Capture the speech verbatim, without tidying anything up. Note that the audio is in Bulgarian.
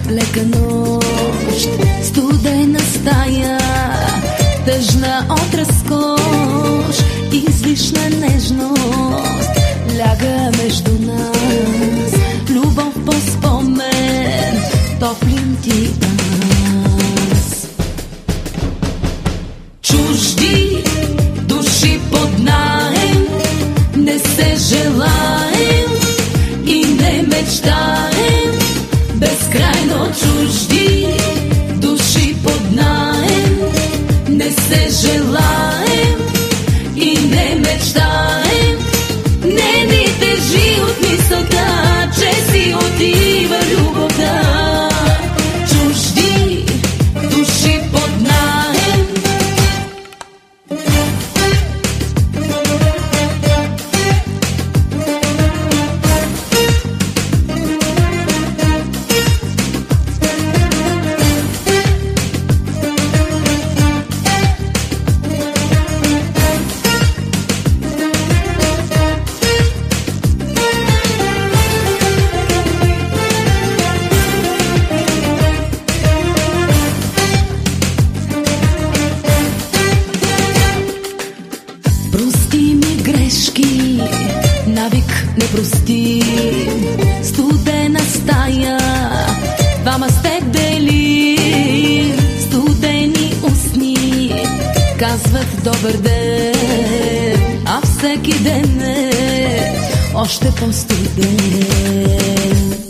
лека нощ, студена стая, тъжна от разкош, излишна нежност ляга между нас. Любов по спомен, топлим ти аз. Чужди души под наем, не се желаем и не мечтаем. Безкрайно чужди души под наем, не се желаем и не мечтаем. Не ни тежи от мисълта, че си отива любовта. Чужди души под наем. Навик не прости, студена стая, двама сте дели, студени устни, казват добър ден, а всеки ден е още по-студен.